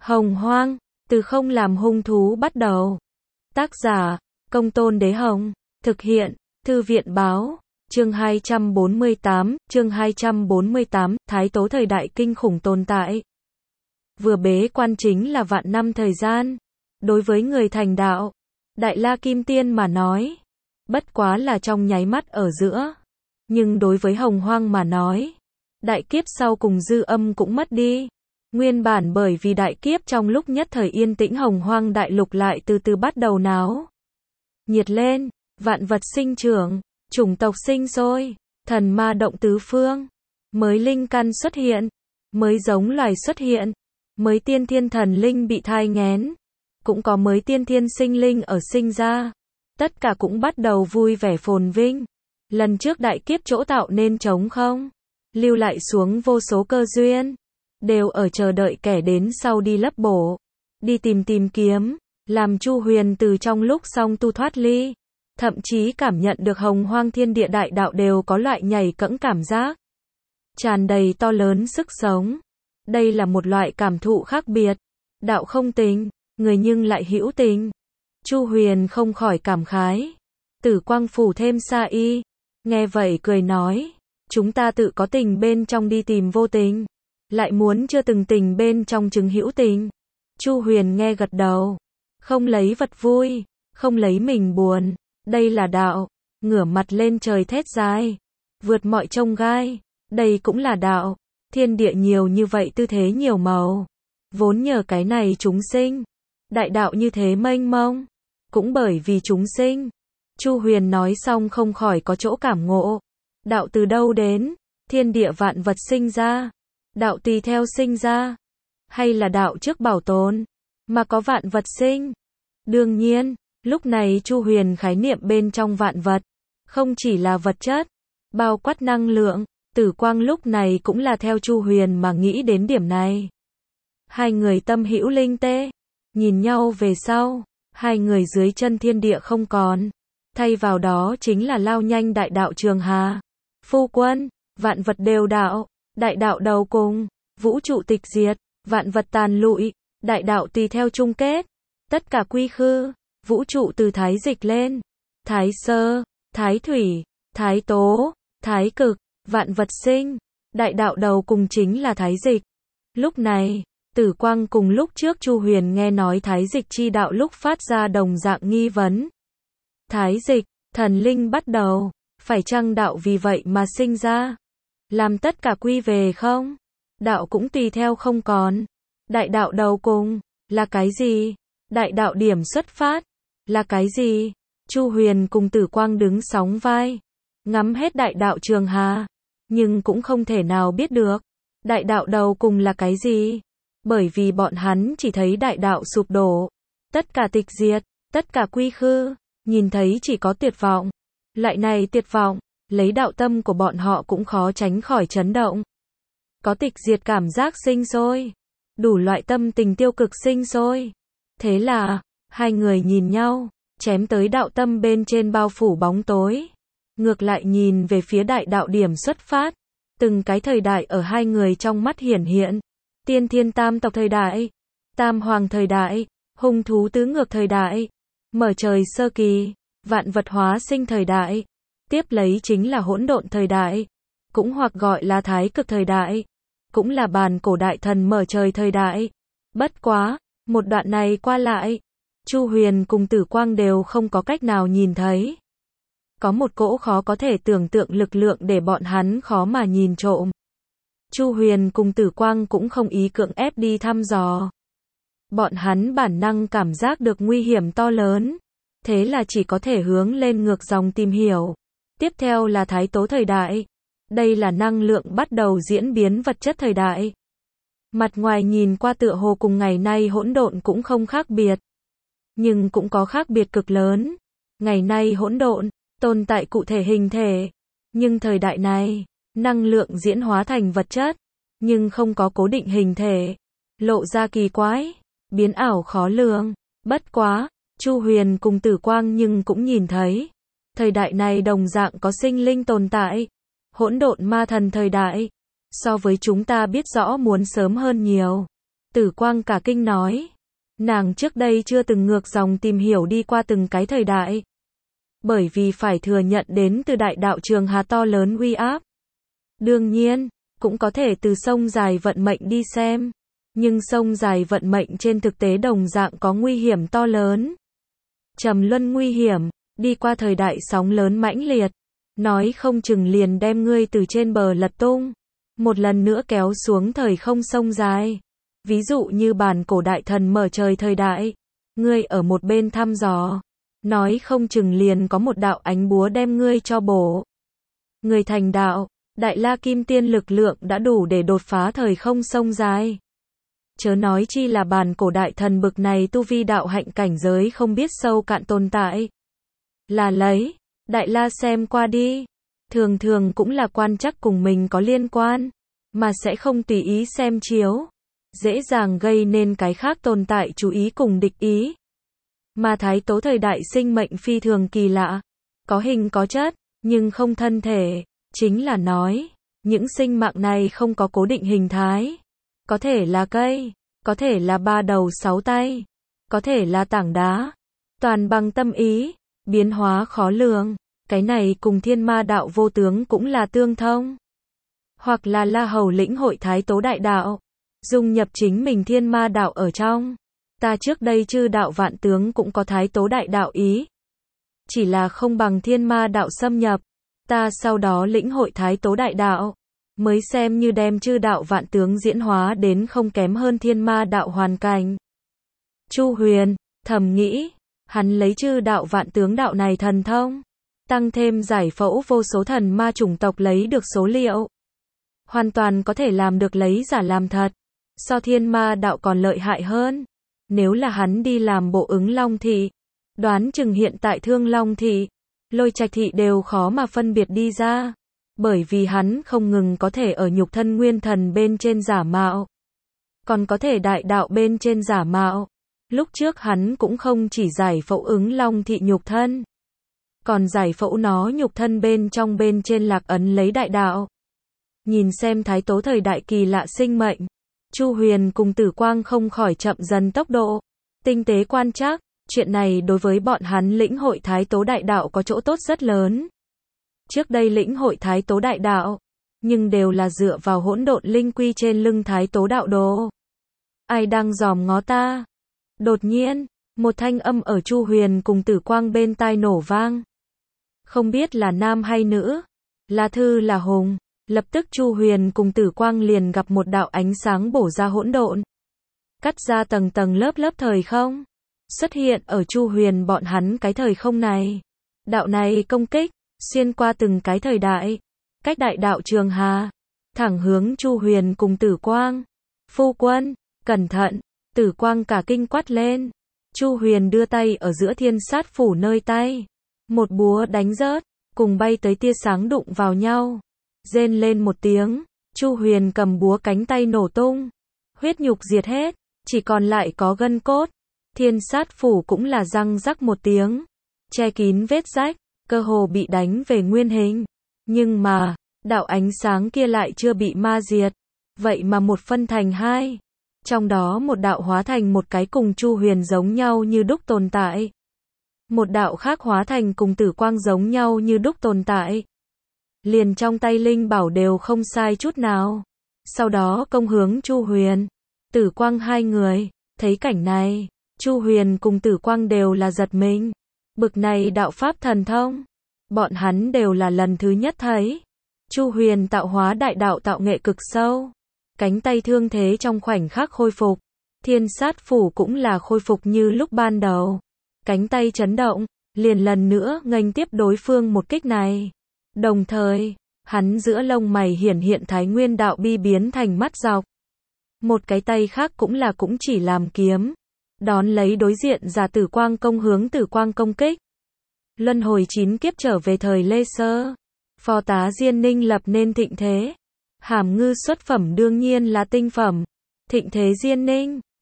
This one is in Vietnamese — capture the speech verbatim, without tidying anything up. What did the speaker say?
Hồng Hoang, từ không làm hung thú bắt đầu. Tác giả, Công Tôn Đế Hồng. Thực hiện, Thư viện Báo. Chương hai trăm bốn mươi tám, chương hai trăm bốn mươi tám, Thái Tố thời đại kinh khủng tồn tại. Vừa bế quan chính là vạn năm thời gian. Đối với người thành đạo, Đại La Kim Tiên mà nói, bất quá là trong nháy mắt ở giữa. Nhưng đối với Hồng Hoang mà nói, đại kiếp sau cùng dư âm cũng mất đi. Nguyên bản bởi vì đại kiếp trong lúc nhất thời yên tĩnh Hồng Hoang đại lục lại từ từ bắt đầu náo nhiệt lên, vạn vật sinh trưởng, chủng tộc sinh sôi, thần ma động tứ phương, mới linh căn xuất hiện, mới giống loài xuất hiện, mới tiên thiên thần linh bị thai nghén, cũng có mới tiên thiên sinh linh ở sinh ra, tất cả cũng bắt đầu vui vẻ phồn vinh. Lần trước đại kiếp chỗ tạo nên trống không, lưu lại xuống vô số cơ duyên, đều ở chờ đợi kẻ đến sau đi lấp bổ, đi tìm tìm kiếm, làm Chu Huyền từ trong lúc song tu thoát ly, thậm chí cảm nhận được Hồng Hoang thiên địa đại đạo đều có loại nhảy cẫng cảm giác, tràn đầy to lớn sức sống. Đây là một loại cảm thụ khác biệt, đạo không tình, người nhưng lại hữu tình. Chu Huyền không khỏi cảm khái, tử quang phủ thêm sa y, nghe vậy cười nói, chúng ta tự có tình bên trong đi tìm vô tình, lại muốn chưa từng tình bên trong chứng hữu tình. Chu Huyền nghe gật đầu, không lấy vật vui, không lấy mình buồn, đây là đạo, ngửa mặt lên trời thét dài, vượt mọi chông gai, đây cũng là đạo, thiên địa nhiều như vậy tư thế nhiều màu, vốn nhờ cái này chúng sinh, đại đạo như thế mênh mông, cũng bởi vì chúng sinh. Chu Huyền nói xong không khỏi có chỗ cảm ngộ, đạo từ đâu đến, thiên địa vạn vật sinh ra, đạo tùy theo sinh ra, hay là đạo trước bảo tồn, mà có vạn vật sinh. Đương nhiên, lúc này Chu Huyền khái niệm bên trong vạn vật, không chỉ là vật chất, bao quát năng lượng, tử quang lúc này cũng là theo Chu Huyền mà nghĩ đến điểm này. Hai người tâm hữu linh tê, nhìn nhau về sau, hai người dưới chân thiên địa không còn, thay vào đó chính là lao nhanh đại đạo trường hà. Phu quân, vạn vật đều đạo, đại đạo đầu cùng, vũ trụ tịch diệt, vạn vật tàn lụi, đại đạo tùy theo chung kết, tất cả quy khư, vũ trụ từ thái dịch lên, thái sơ, thái thủy, thái tố, thái cực, vạn vật sinh, đại đạo đầu cùng chính là thái dịch. Lúc này, tử quang cùng lúc trước Chu Huyền nghe nói thái dịch chi đạo lúc phát ra đồng dạng nghi vấn. Thái dịch, thần linh bắt đầu, phải chăng đạo vì vậy mà sinh ra? Làm tất cả quy về không? Đạo cũng tùy theo không còn. Đại đạo đầu cùng, là cái gì? Đại đạo điểm xuất phát, là cái gì? Chu Huyền cùng tử quang đứng sóng vai, ngắm hết đại đạo trường hà, nhưng cũng không thể nào biết được, đại đạo đầu cùng là cái gì? Bởi vì bọn hắn chỉ thấy đại đạo sụp đổ, tất cả tịch diệt, tất cả quy khư, nhìn thấy chỉ có tuyệt vọng. Loại này tuyệt vọng, lấy đạo tâm của bọn họ cũng khó tránh khỏi chấn động. Có tịch diệt cảm giác sinh sôi, đủ loại tâm tình tiêu cực sinh sôi. Thế là, hai người nhìn nhau, chém tới đạo tâm bên trên bao phủ bóng tối. Ngược lại nhìn về phía đại đạo điểm xuất phát, từng cái thời đại ở hai người trong mắt hiển hiện. Tiên thiên tam tộc thời đại, tam hoàng thời đại, hung thú tứ ngược thời đại, mở trời sơ kỳ, vạn vật hóa sinh thời đại, tiếp lấy chính là hỗn độn thời đại, cũng hoặc gọi là thái cực thời đại, cũng là bàn cổ đại thần mở trời thời đại. Bất quá, một đoạn này qua lại, Chu Huyền cùng tử quang đều không có cách nào nhìn thấy. Có một cỗ khó có thể tưởng tượng lực lượng để bọn hắn khó mà nhìn trộm. Chu Huyền cùng tử quang cũng không ý cưỡng ép đi thăm dò. Bọn hắn bản năng cảm giác được nguy hiểm to lớn, thế là chỉ có thể hướng lên ngược dòng tìm hiểu. Tiếp theo là thái tố thời đại. Đây là năng lượng bắt đầu diễn biến vật chất thời đại. Mặt ngoài nhìn qua tựa hồ cùng ngày nay hỗn độn cũng không khác biệt, nhưng cũng có khác biệt cực lớn. Ngày nay hỗn độn tồn tại cụ thể hình thể, nhưng thời đại này, năng lượng diễn hóa thành vật chất, nhưng không có cố định hình thể, lộ ra kỳ quái, biến ảo khó lường. Bất quá, Chu Huyền cùng tử quang nhưng cũng nhìn thấy, thời đại này đồng dạng có sinh linh tồn tại, hỗn độn ma thần thời đại, so với chúng ta biết rõ muốn sớm hơn nhiều. Tử Quang cả kinh nói. Nàng trước đây chưa từng ngược dòng tìm hiểu đi qua từng cái thời đại. Bởi vì phải thừa nhận đến từ đại đạo Trường Hà to lớn uy áp. Đương nhiên, cũng có thể từ sông dài vận mệnh đi xem. Nhưng sông dài vận mệnh trên thực tế đồng dạng có nguy hiểm to lớn. Trầm luân nguy hiểm, đi qua thời đại sóng lớn mãnh liệt. Nói không chừng liền đem ngươi từ trên bờ lật tung. Một lần nữa kéo xuống thời không sông dài. Ví dụ như bản cổ đại thần mở trời thời đại. Ngươi ở một bên thăm dò. Nói không chừng liền có một đạo ánh búa đem ngươi cho bổ. Người thành đạo, Đại La Kim Tiên lực lượng đã đủ để đột phá thời không sông dài. Chớ nói chi là bản cổ đại thần bực này tu vi đạo hạnh cảnh giới không biết sâu cạn tồn tại. Là lấy, Đại La xem qua đi. Thường thường cũng là quan chắc cùng mình có liên quan. Mà sẽ không tùy ý xem chiếu. Dễ dàng gây nên cái khác tồn tại chú ý cùng địch ý. Mà Thái Tố thời đại sinh mệnh phi thường kỳ lạ. Có hình có chất, nhưng không thân thể. Chính là nói, những sinh mạng này không có cố định hình thái. Có thể là cây, có thể là ba đầu sáu tay, có thể là tảng đá. Toàn bằng tâm ý, biến hóa khó lường. Cái này cùng thiên ma đạo vô tướng cũng là tương thông. Hoặc là La Hầu lĩnh hội Thái Tố đại đạo. Dung nhập chính mình thiên ma đạo ở trong. Ta trước đây chư đạo vạn tướng cũng có Thái Tố đại đạo ý. Chỉ là không bằng thiên ma đạo xâm nhập. Ta sau đó lĩnh hội Thái Tố đại đạo. Mới xem như đem chư đạo vạn tướng diễn hóa đến không kém hơn thiên ma đạo hoàn cảnh. Chu Huyền, thầm nghĩ. Hắn lấy chư đạo vạn tướng đạo này thần thông. Tăng thêm giải phẫu vô số thần ma chủng tộc lấy được số liệu. Hoàn toàn có thể làm được lấy giả làm thật. So thiên ma đạo còn lợi hại hơn. Nếu là hắn đi làm bộ ứng Long Thị. Đoán chừng hiện tại Thương Long Thị, Lôi Trạch Thị đều khó mà phân biệt đi ra. Bởi vì hắn không ngừng có thể ở nhục thân nguyên thần bên trên giả mạo. Còn có thể đại đạo bên trên giả mạo. Lúc trước hắn cũng không chỉ giải phẫu ứng Long Thị nhục thân. Còn giải phẫu nó nhục thân bên trong bên trên lạc ấn lấy đại đạo. Nhìn xem Thái Tố thời đại kỳ lạ sinh mệnh. Chu Huyền cùng Tử Quang không khỏi chậm dần tốc độ. Tinh tế quan trắc. Chuyện này đối với bọn hắn lĩnh hội Thái Tố đại đạo có chỗ tốt rất lớn. Trước đây lĩnh hội Thái Tố đại đạo. Nhưng đều là dựa vào hỗn độn linh quy trên lưng Thái Tố đạo đồ. Ai đang dòm ngó ta? Đột nhiên, một thanh âm ở Chu Huyền cùng Tử Quang bên tai nổ vang. Không biết là nam hay nữ. Là Thư là Hùng. Lập tức Chu Huyền cùng Tử Quang liền gặp một đạo ánh sáng bổ ra hỗn độn. Cắt ra tầng tầng lớp lớp thời không. Xuất hiện ở Chu Huyền bọn hắn cái thời không này. Đạo này công kích, xuyên qua từng cái thời đại. Cách đại đạo Trường Hà. Thẳng hướng Chu Huyền cùng Tử Quang. Phu quân, cẩn thận. Tử Quang cả kinh quát lên. Chu Huyền đưa tay ở giữa thiên sát phủ nơi tay. Một búa đánh rớt, cùng bay tới tia sáng đụng vào nhau. Rên lên một tiếng, Chu Huyền cầm búa cánh tay nổ tung. Huyết nhục diệt hết, chỉ còn lại có gân cốt. Thiên sát phủ cũng là răng rắc một tiếng. Che kín vết rách, cơ hồ bị đánh về nguyên hình. Nhưng mà, đạo ánh sáng kia lại chưa bị ma diệt. Vậy mà một phân thành hai. Trong đó một đạo hóa thành một cái cùng Chu Huyền giống nhau như đúc tồn tại. Một đạo khác hóa thành cùng Tử Quang giống nhau như đúc tồn tại. Liền trong tay linh bảo đều không sai chút nào. Sau đó công hướng Chu Huyền, Tử Quang hai người. Thấy cảnh này, Chu Huyền cùng Tử Quang đều là giật mình. Bực này đạo pháp thần thông, bọn hắn đều là lần thứ nhất thấy. Chu Huyền tạo hóa đại đạo tạo nghệ cực sâu. Cánh tay thương thế trong khoảnh khắc khôi phục. Thiên sát phủ cũng là khôi phục như lúc ban đầu. Cánh tay chấn động, liền lần nữa nghênh tiếp đối phương một kích này. Đồng thời, hắn giữa lông mày hiển hiện Thái Nguyên đạo bi biến thành mắt dọc. Một cái tay khác cũng là cũng chỉ làm kiếm. Đón lấy đối diện giả Tử Quang công hướng Tử Quang công kích. Luân hồi chín kiếp trở về thời Lê Sơ. Phò tá Diên Ninh lập nên thịnh thế. Hàm ngư xuất phẩm đương nhiên là tinh phẩm. Thịnh thế Diên Ninh,